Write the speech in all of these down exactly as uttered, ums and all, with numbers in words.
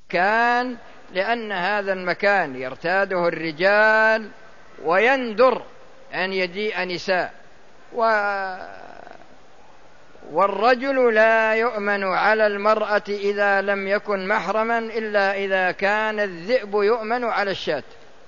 كان لأن هذا المكان يرتاده الرجال ويندر أن يجيء نساء، والرجل لا يؤمن على المرأة إذا لم يكن محرما إلا إذا كان الذئب يؤمن على الشاة.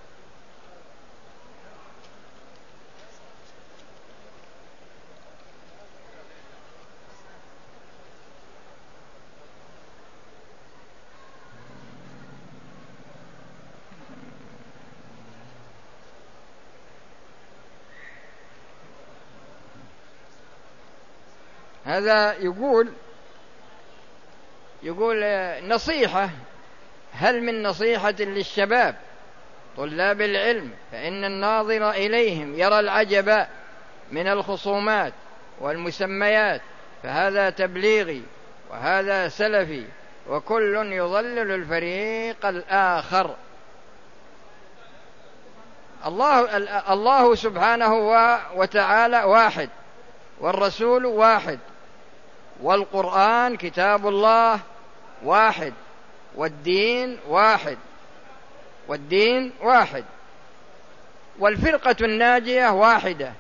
هذا يقول يقول نصيحة: هل من نصيحة للشباب طلاب العلم فإن الناظر إليهم يرى العجب من الخصومات والمسميات، فهذا تبليغي وهذا سلفي وكل يضلل الفريق الآخر. الله, الله سبحانه وتعالى واحد، والرسول واحد، والقرآن كتاب الله واحد، والدين واحد، والدين واحد، والفرقة الناجية واحدة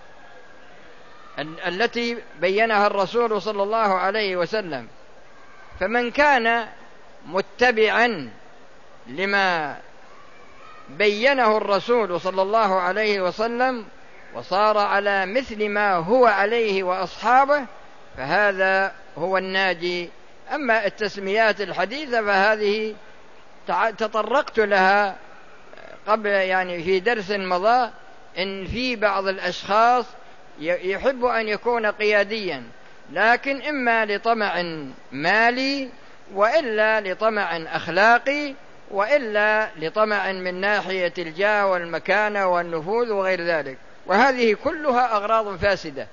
التي بينها الرسول صلى الله عليه وسلم. فمن كان متبعا لما بينه الرسول صلى الله عليه وسلم وصار على مثل ما هو عليه وأصحابه فهذا هو الناجي. أما التسميات الحديثة فهذه تطرقت لها قبل، يعني في درس مضى، إن في بعض الأشخاص يحب أن يكون قياديا، لكن إما لطمع مالي، وإلا لطمع أخلاقي، وإلا لطمع من ناحية الجاه والمكانة والنفوذ وغير ذلك، وهذه كلها أغراض فاسدة.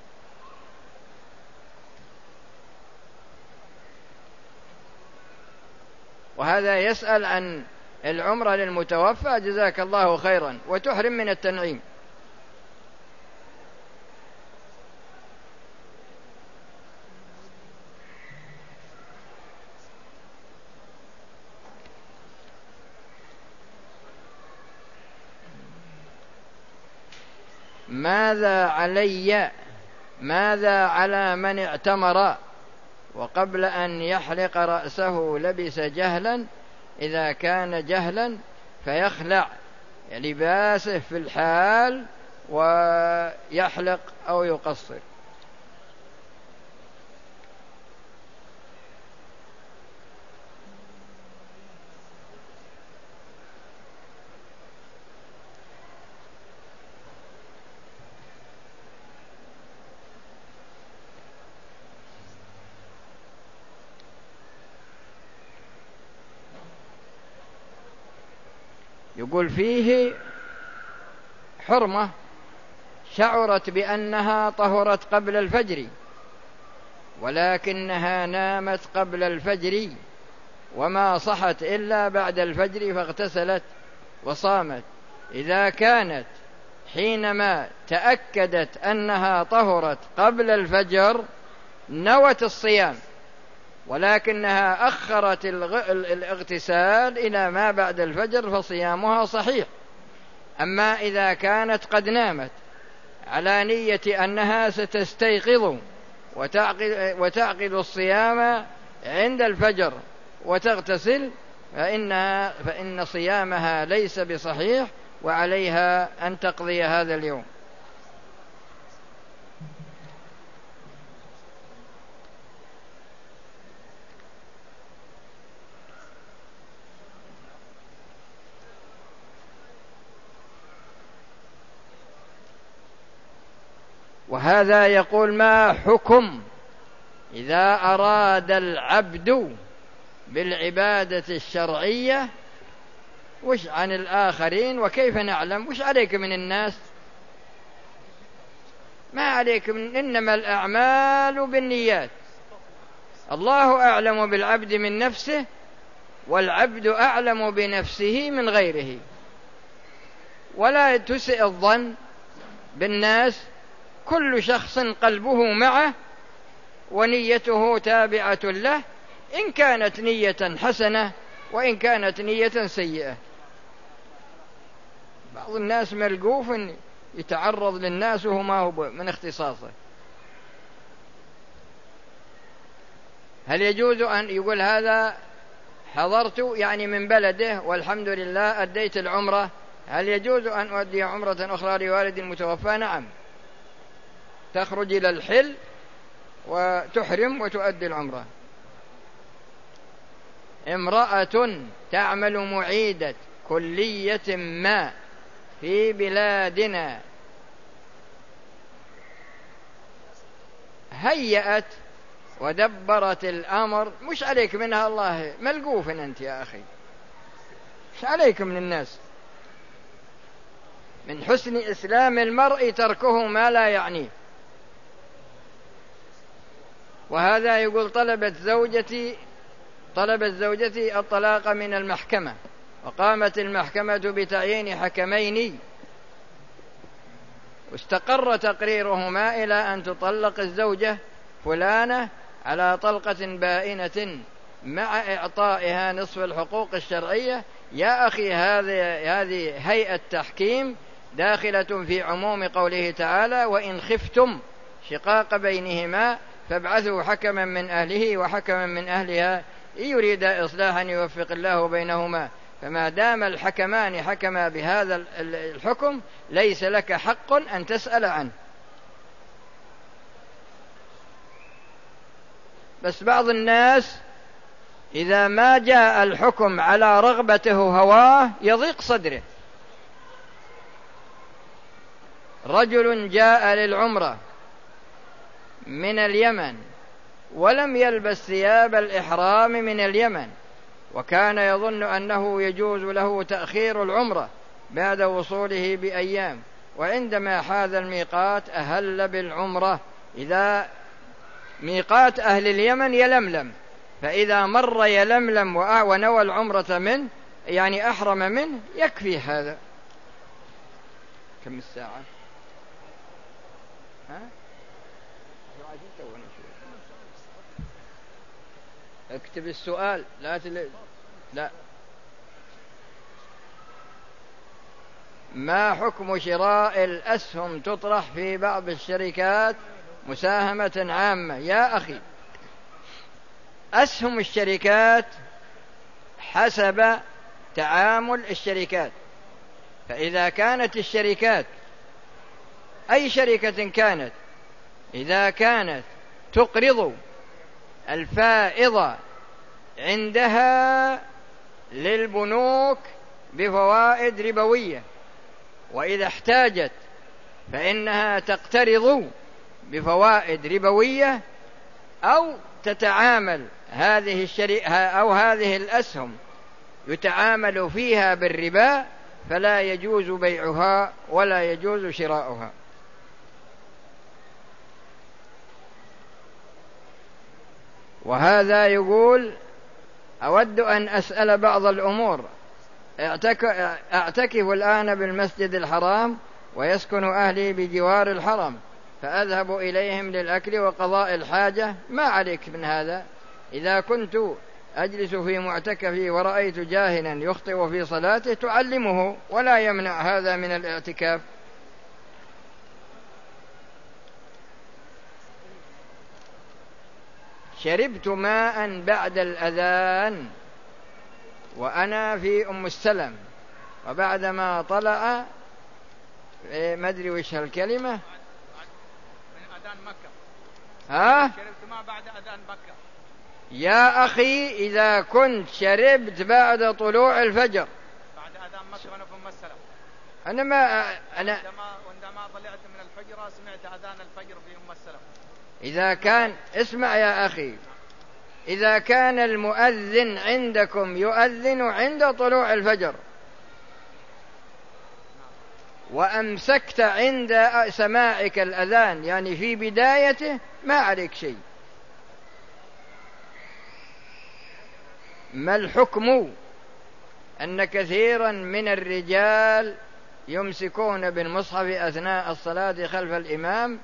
وهذا يسأل عن العمرة للمتوفى، جزاك الله خيرا، وتحرم من التنعيم. ماذا علي ماذا على من اعتمر وقبل أن يحلق رأسه لبس جهلا، إذا كان جهلا فيخلع لباسه في الحال ويحلق أو يقصر؟ يقول فيه حرمة شعرت بأنها طهرت قبل الفجر ولكنها نامت قبل الفجر وما صحت إلا بعد الفجر فاغتسلت وصامت. إذا كانت حينما تأكدت أنها طهرت قبل الفجر نوت الصيام، ولكنها أخرت الاغتسال إلى ما بعد الفجر فصيامها صحيح. أما إذا كانت قد نامت على نية أنها ستستيقظ وتعقد, وتعقد الصيام عند الفجر وتغتسل فإنها فإن صيامها ليس بصحيح، وعليها أن تقضي هذا اليوم. وهذا يقول: ما حكم إذا أراد العبد بالعبادة الشرعية وش عن الآخرين، وكيف نعلم؟ وش عليك من الناس؟ ما عليك من، إنما الأعمال بالنيات. الله أعلم بالعبد من نفسه، والعبد أعلم بنفسه من غيره. ولا تسئ الظن بالناس، كل شخص قلبه معه ونيته تابعة له. إن كانت نية حسنة وإن كانت نية سيئة. بعض الناس ملقوف يتعرض للناس وهو ما هو من اختصاصه. هل يجوز أن يقول هذا حضرت يعني من بلده والحمد لله أديت العمرة، هل يجوز أن أؤدي عمرة أخرى لوالد المتوفى؟ نعم، تخرج إلى الحل وتحرم وتؤدي العمرة. امرأة تعمل معيدة كلية ما في بلادنا هيأت ودبرت الأمر، مش عليك منها، الله ملقوف أنت يا أخي، مش عليك من الناس. من حسن إسلام المرء تركه ما لا يعنيه. وهذا يقول طلبت زوجتي طلبت زوجتي الطلاق من المحكمة، وقامت المحكمة بتعيين حكمين، واستقر تقريرهما إلى أن تطلق الزوجة فلانة على طلقة بائنة مع إعطائها نصف الحقوق الشرعية. يا أخي، هذه هذه هيئة تحكيم داخلة في عموم قوله تعالى: وإن خفتم شقاق بينهما فابعثوا حكما من أهله وحكما من أهلها إن يريدا إصلاحا يوفق الله بينهما. فما دام الحكمان حكما بهذا الحكم ليس لك حق أن تسأل عنه. بس بعض الناس إذا ما جاء الحكم على رغبته هواه يضيق صدره. رجل جاء للعمرة من اليمن ولم يلبس ثياب الإحرام من اليمن، وكان يظن أنه يجوز له تأخير العمرة بعد وصوله بأيام، وعندما حاذ الميقات أهل بالعمرة. إذا ميقات أهل اليمن يلملم، فإذا مر يلملم ونوى العمرة منه يعني أحرم منه يكفي هذا. كم الساعة؟ ها؟ اكتب السؤال، لا تل... لا. ما حكم شراء الأسهم تطرح في بعض الشركات مساهمة عامة؟ يا أخي، أسهم الشركات حسب تعامل الشركات. فإذا كانت الشركات أي شركة كانت إذا كانت تقرض الفائضة عندها للبنوك بفوائد ربوية، وإذا احتاجت فإنها تقترض بفوائد ربوية، أو تتعامل هذه الشركة أو هذه الأسهم يتعامل فيها بالربا، فلا يجوز بيعها ولا يجوز شراؤها. وهذا يقول: أود أن أسأل بعض الأمور. أعتكف الآن بالمسجد الحرام ويسكن أهلي بجوار الحرم، فأذهب إليهم للأكل وقضاء الحاجة. ما عليك من هذا. إذا كنت أجلس في معتكفي ورأيت جاهلا يخطئ في صلاته تعلمه، ولا يمنع هذا من الاعتكاف. شربت ماء بعد الأذان وأنا في أم السلم، وبعدما طلع ما أدري وش هالكلمة من أذان مكة. ها؟ شربت ماء بعد أذان مكة. يا أخي، إذا كنت شربت بعد طلوع الفجر بعد أذان مكة وأنا في أم السلم، أنا ما أنا عندما طلعت من الحجرة سمعت أذان الفجر في أم السلم. إذا كان اسمع يا أخي، إذا كان المؤذن عندكم يؤذن عند طلوع الفجر وأمسكت عند سماعك الأذان يعني في بدايته، ما عليك شيء. ما الحكم أن كثيرا من الرجال يمسكون بالمصحف أثناء الصلاة خلف الإمام؟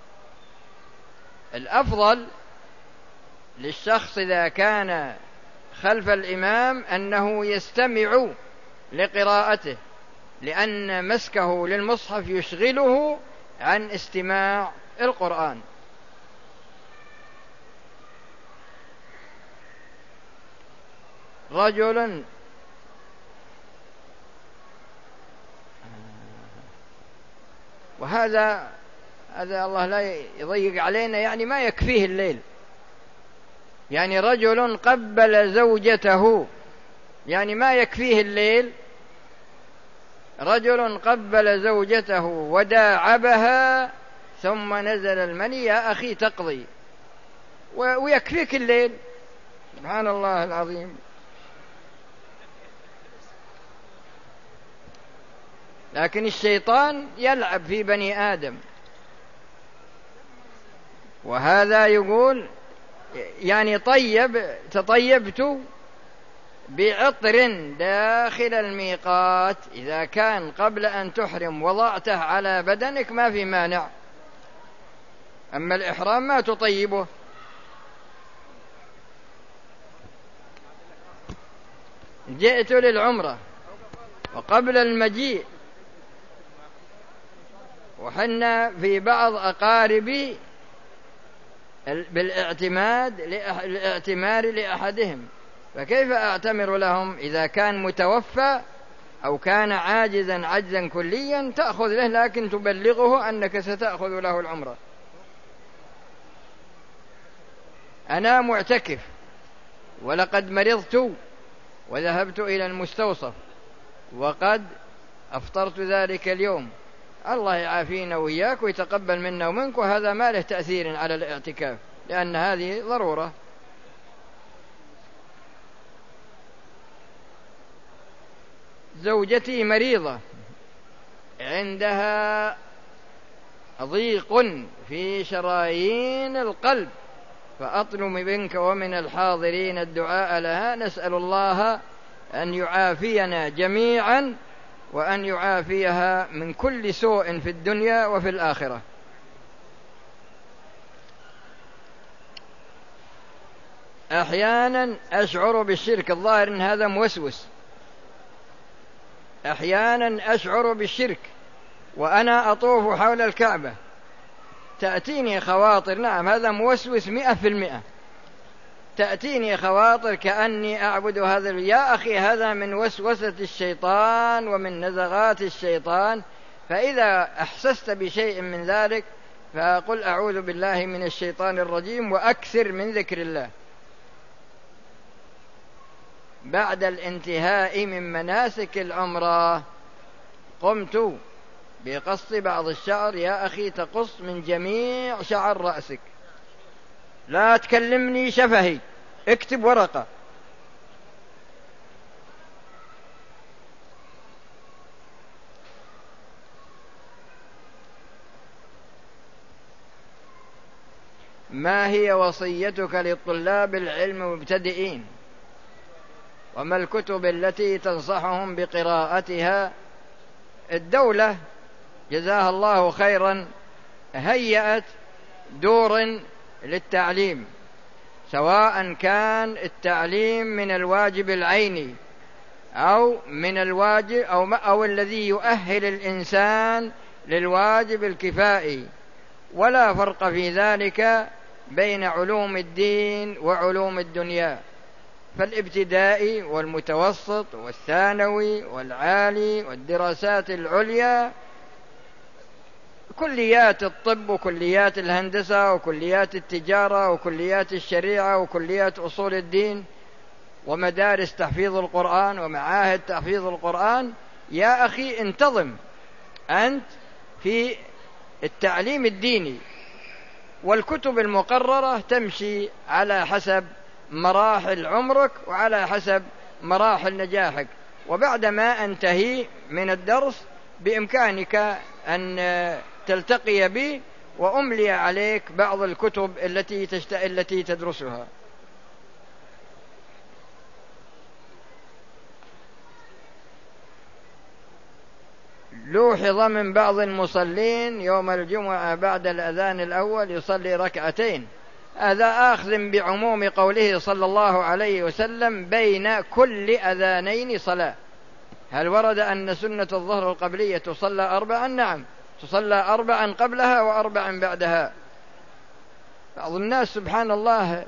الأفضل للشخص إذا كان خلف الإمام أنه يستمع لقراءته، لأن مسكه للمصحف يشغله عن استماع القرآن. رجل وهذا هذا الله لا يضيق علينا، يعني ما يكفيه الليل. يعني رجل قبل زوجته، يعني ما يكفيه الليل. رجل قبل زوجته وداعبها ثم نزل المني، يا أخي تقضي ويكفيك الليل. سبحان الله العظيم. لكن الشيطان يلعب في بني آدم، وهذا يقول يعني طيب تطيبت بعطر داخل الميقات، إذا كان قبل أن تحرم وضعته على بدنك ما في مانع، أما الإحرام ما تطيبه. جئت للعمرة وقبل المجيء وحنا في بعض أقاربي بالاعتماد الاعتمار لأحدهم، فكيف أعتمر لهم إذا كان متوفى أو كان عاجزا عجزا كليا؟ تأخذ له لكن تبلغه أنك ستأخذ له العمرة. أنا معتكف ولقد مرضت وذهبت إلى المستوصف وقد أفطرت ذلك اليوم، الله يعافينا وإياك ويتقبل منا ومنك، وهذا ما له تأثير على الاعتكاف لأن هذه ضرورة. زوجتي مريضة عندها ضيق في شرايين القلب، فأطلب منك ومن الحاضرين الدعاء لها، نسأل الله أن يعافينا جميعا وأن يعافيها من كل سوء في الدنيا وفي الآخرة. أحيانا أشعر بالشرك، الظاهر أن هذا موسوس. أحيانا أشعر بالشرك وأنا أطوف حول الكعبة، تأتيني خواطر، نعم هذا موسوس مئة في المئة، تأتيني خواطر كأني أعبد هذا. يا أخي هذا من وسوسة الشيطان ومن نزغات الشيطان، فإذا أحسست بشيء من ذلك فقل أعوذ بالله من الشيطان الرجيم وأكثر من ذكر الله. بعد الانتهاء من مناسك العمرة قمت بقص بعض الشعر، يا أخي تقص من جميع شعر رأسك، لا تكلمني شفهي، اكتب ورقة. ما هي وصيتك للطلاب العلم المبتدئين؟ وما الكتب التي تنصحهم بقراءتها؟ الدولة جزاها الله خيرا هيأت دور للتعليم، سواء كان التعليم من الواجب العيني أو من الواجب أو, أو الذي يؤهل الإنسان للواجب الكفائي، ولا فرق في ذلك بين علوم الدين وعلوم الدنيا. فالابتدائي والمتوسط والثانوي والعالي والدراسات العليا، كليات الطب وكليات الهندسة وكليات التجارة وكليات الشريعة وكليات أصول الدين ومدارس تحفيظ القرآن ومعاهد تحفيظ القرآن، يا أخي انتظم أنت في التعليم الديني، والكتب المقررة تمشي على حسب مراحل عمرك وعلى حسب مراحل نجاحك. وبعدما أنتهي من الدرس بإمكانك أن تلتقي بي وأملي عليك بعض الكتب التي تشت... التي تدرسها. لوحظ من بعض المصلين يوم الجمعة بعد الأذان الأول يصلي ركعتين هذا آخذ بعموم قوله صلى الله عليه وسلم بين كل أذانين صلاة. هل ورد أن سنة الظهر القبلية تصلى أربعا؟ نعم، تصلى أربعا قبلها وأربعا بعدها. بعض الناس سبحان الله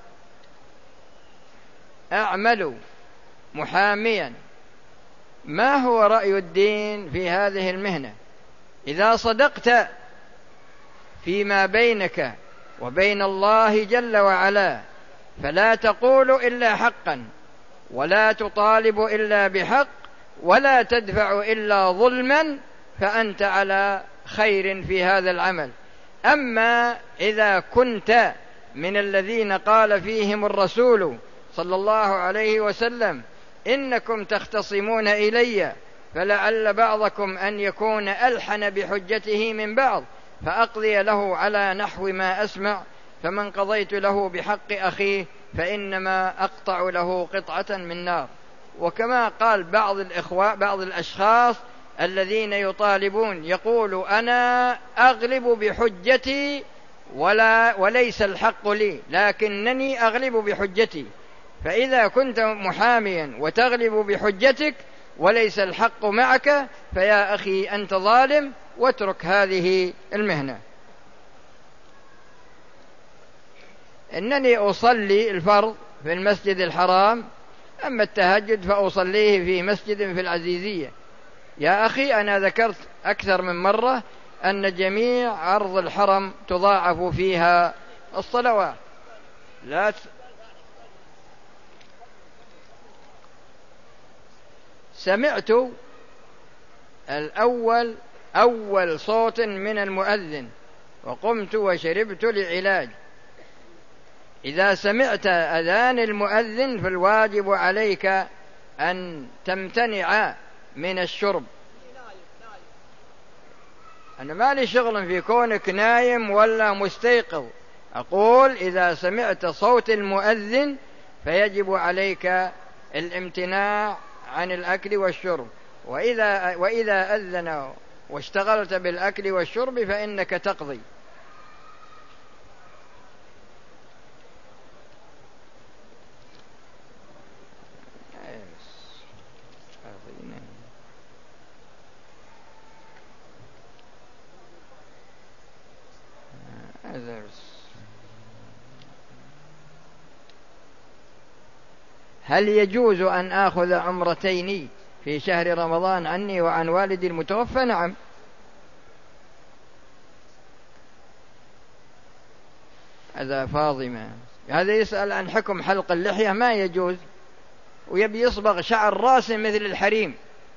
أعملوا محاميا. ما هو رأي الدين في هذه المهنة؟ إذا صدقت فيما بينك وبين الله جل وعلا فلا تقول إلا حقا، ولا تطالب إلا بحق، ولا تدفع إلا ظلما، فأنت على خير في هذا العمل. أما إذا كنت من الذين قال فيهم الرسول صلى الله عليه وسلم إنكم تختصمون إلي فلعل بعضكم أن يكون ألحن بحجته من بعض فأقضي له على نحو ما أسمع، فمن قضيت له بحق أخيه فإنما أقطع له قطعة من نار. وكما قال بعض الإخوة بعض الأشخاص الذين يطالبون يقول أنا أغلب بحجتي ولا وليس الحق لي، لكنني أغلب بحجتي. فإذا كنت محاميا وتغلب بحجتك وليس الحق معك فيا أخي أنت ظالم، واترك هذه المهنة. إنني أصلي الفرض في المسجد الحرام، أما التهجد فأصليه في مسجد في العزيزية. يا أخي أنا ذكرت أكثر من مرة أن جميع أرض الحرم تضاعف فيها الصلوات. لا ت... سمعت الأول أول صوت من المؤذن وقمت وشربت لعلاج. إذا سمعت أذان المؤذن فالواجب عليك أن تمتنع من الشرب. أنا ما لي شغل في كونك نايم ولا مستيقظ، أقول إذا سمعت صوت المؤذن فيجب عليك الامتناع عن الأكل والشرب. وإذا, وإذا أذن واشتغلت بالأكل والشرب فإنك تقضي. هل يجوز أن آخذ عمرتين في شهر رمضان عني وعن والدي المتوفى؟ نعم. هذا فاضمة هذا يسأل عن حكم حلق اللحية. ما يجوز، ويبي يصبغ شعر راسه مثل الحريم،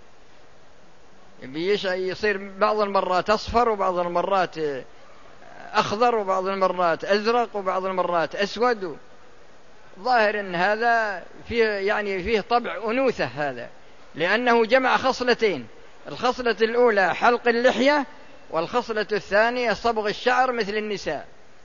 يبي يصير بعض المرات أصفر وبعض المرات أخضر وبعض المرات أزرق وبعض المرات أسود. ظاهر أن هذا فيه يعني فيه طبع أنوثة، هذا لأنه جمع خصلتين، الخصلة الأولى حلق اللحية والخصلة الثانية صبغ الشعر مثل النساء.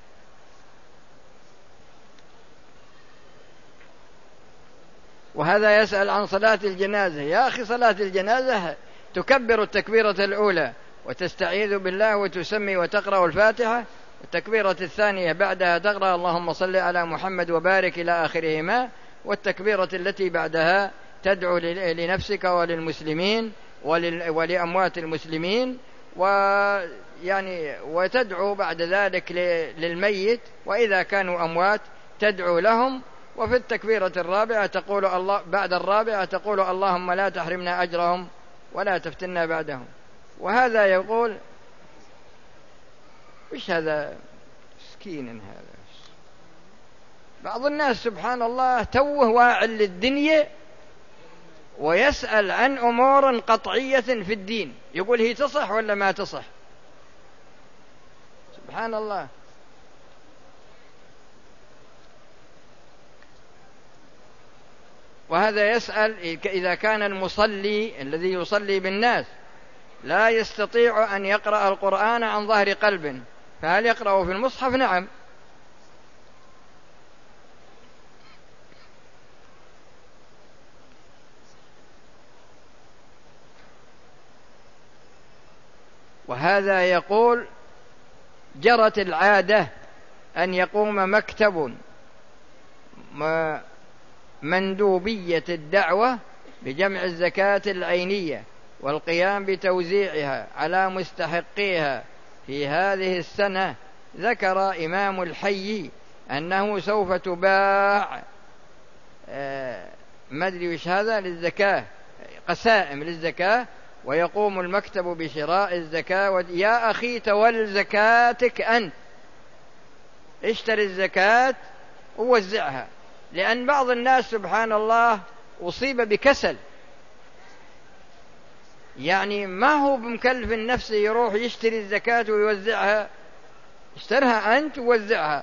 وهذا يسأل عن صلاة الجنازة. يا أخي صلاة الجنازة تكبر التكبيرة الأولى وتستعيذ بالله وتسمي وتقرأ الفاتحة، التكبيرة الثانية بعدها تقرأ اللهم صل على محمد وبارك إلى آخرهما، والتكبيرة التي بعدها تدعو لنفسك وللمسلمين ولأموات المسلمين، ويعني وتدعو بعد ذلك للميت، وإذا كانوا أموات تدعو لهم. وفي التكبيرة الرابعة تقول الله بعد الرابعة تقول اللهم لا تحرمنا أجرهم ولا تفتنا بعدهم. وهذا يقول وش هذا مسكين هذا. بعض الناس سبحان الله توه واعٍ للدنيا ويسأل عن أمور قطعية في الدين، يقول هي تصح ولا ما تصح. سبحان الله. وهذا يسأل إذا كان المصلي الذي يصلي بالناس لا يستطيع أن يقرأ القرآن عن ظهر قلب فهل يقرأ في المصحف؟ نعم. وهذا يقول جرت العادة أن يقوم مكتب مندوبية الدعوة بجمع الزكاة العينية والقيام بتوزيعها على مستحقيها في هذه السنة. ذكر إمام الحي أنه سوف تباع آه ما أدري وش هذا للزكاة، قسائم للزكاة، ويقوم المكتب بشراء الزكاة. يا أخي تول زكاتك أنت، اشتري الزكاة ووزعها، لأن بعض الناس سبحان الله أصيب بكسل، يعني ما هو بمكلف النفس يروح يشتري الزكاة ويوزعها، اشترها أنت ووزعها،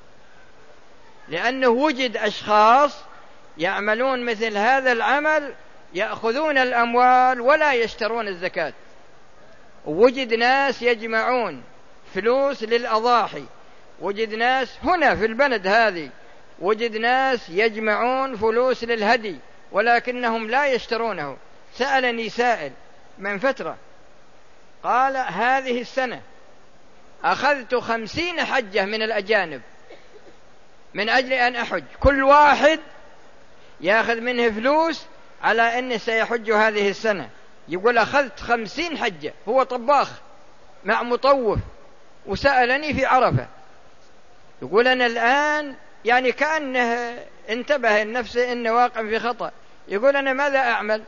لأنه وجد أشخاص يعملون مثل هذا العمل يأخذون الأموال ولا يشترون الزكاة. وجد ناس يجمعون فلوس للأضاحي، وجد ناس هنا في البلد هذه وجد ناس يجمعون فلوس للهدي ولكنهم لا يشترونه. سألني سائل من فترة قال هذه السنة أخذت خمسين حجة من الأجانب من أجل أن أحج، كل واحد يأخذ منه فلوس على أنه سيحج هذه السنة. يقول أخذت خمسين حجة، هو طباخ مع مطوف، وسألني في عرفة يقول أنا الآن يعني كأنه انتبه لنفسه أنه واقع في خطأ، يقول أنا ماذا أعمل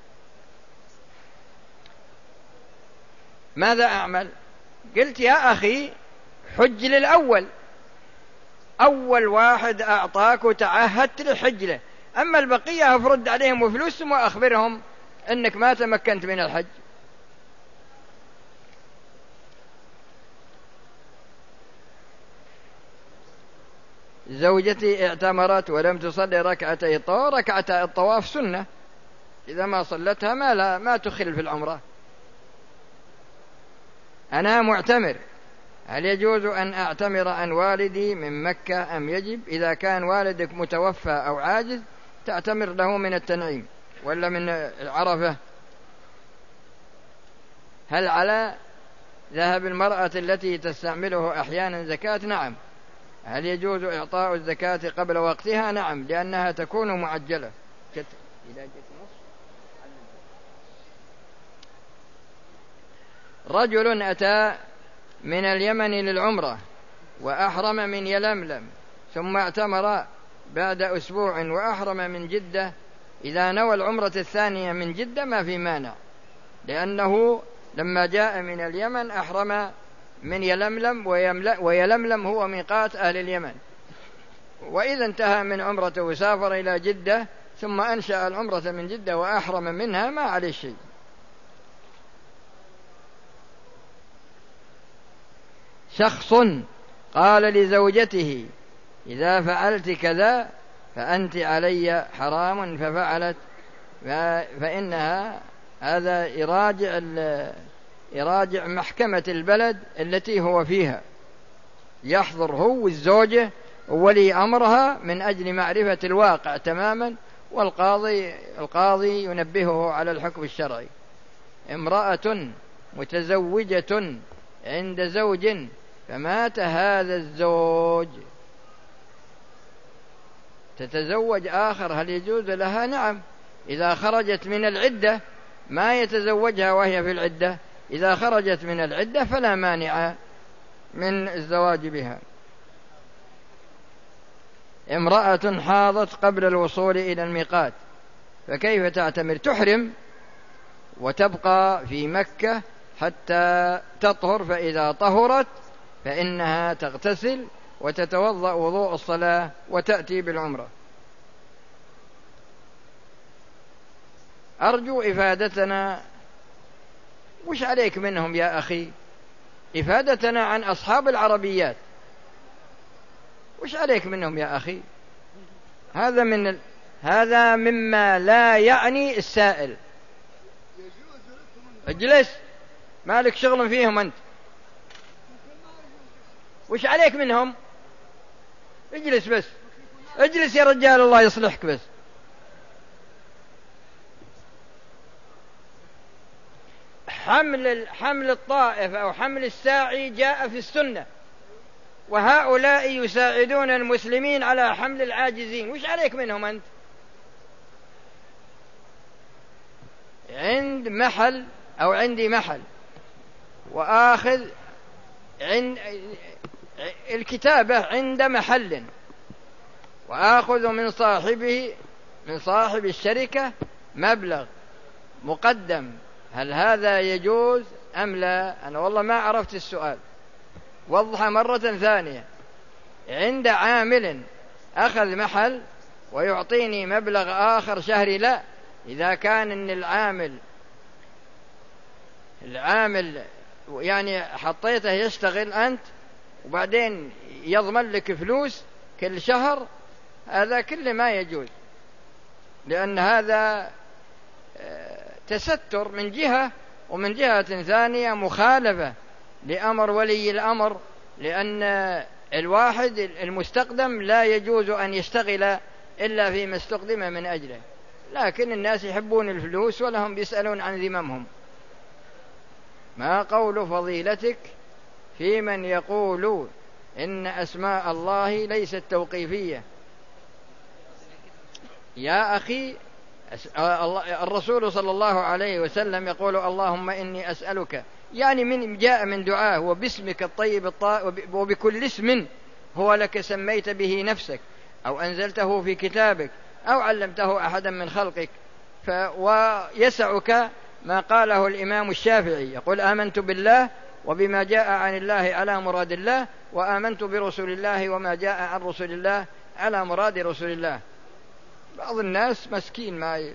ماذا أعمل قلت يا أخي حج للأول، أول واحد أعطاك وتعهدت للحج له، أما البقية أفرد عليهم فلوسهم وأخبرهم أنك ما تمكنت من الحج. زوجتي اعتمرت ولم تصلي ركعتي الطواف، ركعتي الطواف سنة، إذا ما صلتها ما, لا ما تخل في العمرة. أنا معتمر، هل يجوز أن أعتمر عن والدي من مكة أم يجب؟ إذا كان والدك متوفى أو عاجز تعتمر له من التنعيم ولا من عرفة. هل على ذهب المرأة التي تستعمله أحيانا زكاة؟ نعم. هل يجوز إعطاء الزكاة قبل وقتها؟ نعم، لأنها تكون معجلة. رجل أتى من اليمن للعمرة وأحرم من يلملم ثم اعتمر بعد أسبوع وأحرم من جدة، إذا نوى العمرة الثانية من جدة ما في مانع، لأنه لما جاء من اليمن أحرم من يلملم، ويلملم هو ميقات أهل اليمن، وإذا انتهى من عمرته وسافر إلى جدة ثم أنشأ العمرة من جدة وأحرم منها ما عليه شيء. شخص قال لزوجته إذا فعلت كذا فأنت علي حرام ففعلت، فإنها هذا يراجع يراجع محكمة البلد التي هو فيها، يحضر هو والزوجة وولي أمرها من أجل معرفة الواقع تماما، والقاضي القاضي ينبهه على الحكم الشرعي. امرأة متزوجة عند زوج فمات هذا الزوج تتزوج آخر، هل يجوز لها؟ نعم، إذا خرجت من العدة ما يتزوجها وهي في العدة، إذا خرجت من العدة فلا مانع من الزواج بها. امرأة حاضت قبل الوصول إلى الميقات فكيف تعتمر؟ تحرم وتبقى في مكة حتى تطهر، فإذا طهرت فإنها تغتسل وتتوضأ وضوء الصلاة وتأتي بالعمرة. أرجو إفادتنا، وش عليك منهم يا أخي؟ إفادتنا عن أصحاب العربيات، وش عليك منهم يا أخي؟ هذا من ال... هذا مما لا يعني السائل. اجلس، مالك شغل فيهم أنت، وش عليك منهم؟ اجلس بس، اجلس يا رجال الله يصلحك بس. حمل حمل الطائف أو حمل الساعي جاء في السنة، وهؤلاء يساعدون المسلمين على حمل العاجزين، وش عليك منهم أنت؟ عند محل أو عندي محل وآخذ عند الكتابة عند محل وآخذ من صاحبه من صاحب الشركة مبلغ مقدم، هل هذا يجوز أم لا؟ أنا والله ما عرفت السؤال، وضح مرة ثانية. عند عامل أخذ محل ويعطيني مبلغ آخر شهري، لا. إذا كان إن العامل العامل يعني حطيته يشتغل أنت وبعدين يضمن لك فلوس كل شهر، هذا كله ما يجوز، لأن هذا تستر من جهة، ومن جهة ثانية مخالفة لأمر ولي الأمر، لأن الواحد المستقدم لا يجوز أن يشتغل إلا فيما استقدم من أجله، لكن الناس يحبون الفلوس ولهم بيسألون عن ذممهم. ما قول فضيلتك في من يقول إن أسماء الله ليست توقيفية؟ يا أخي، الرسول صلى الله عليه وسلم يقول اللهم إني أسألك، يعني من جاء من دعاه وباسمك الطيب الطاهر وبكل اسم هو لك سميت به نفسك أو أنزلته في كتابك أو علمته أحدا من خلقك. ف ويسعك ما قاله الإمام الشافعي، يقول آمنت بالله وبما جاء عن الله على مراد الله، وآمنت برسول الله وما جاء عن رسول الله على مراد رسول الله. بعض الناس مسكين ما ي...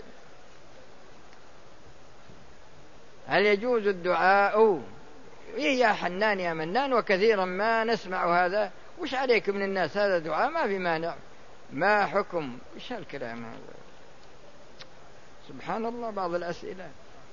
هل يجوز الدعاء يا حنان يا منان؟ وكثيرا ما نسمع هذا. وش عليك من الناس؟ هذا دعاء ما في مانع. ما حكم؟ وش هالكلام هذا؟ سبحان الله. بعض الأسئلة.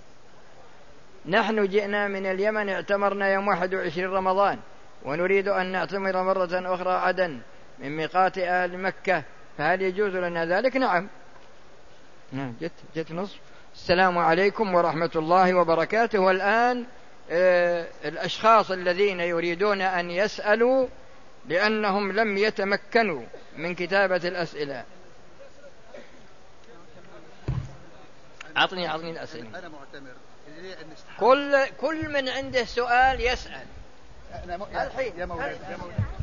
نحن جئنا من اليمن، اعتمرنا يوم واحد وعشرين رمضان، ونريد أن نعتمر مرة أخرى عدن من ميقات أهل مكة، فهل يجوز لنا ذلك؟ نعم. جت جت نصف. السلام عليكم ورحمة الله وبركاته. والآن آه الأشخاص الذين يريدون أن يسألوا لأنهم لم يتمكنوا من كتابة الأسئلة. أعطني أعطني الأسئلة. أنا معتمر. كل كل من عنده سؤال يسأل. الحين يا مولانا.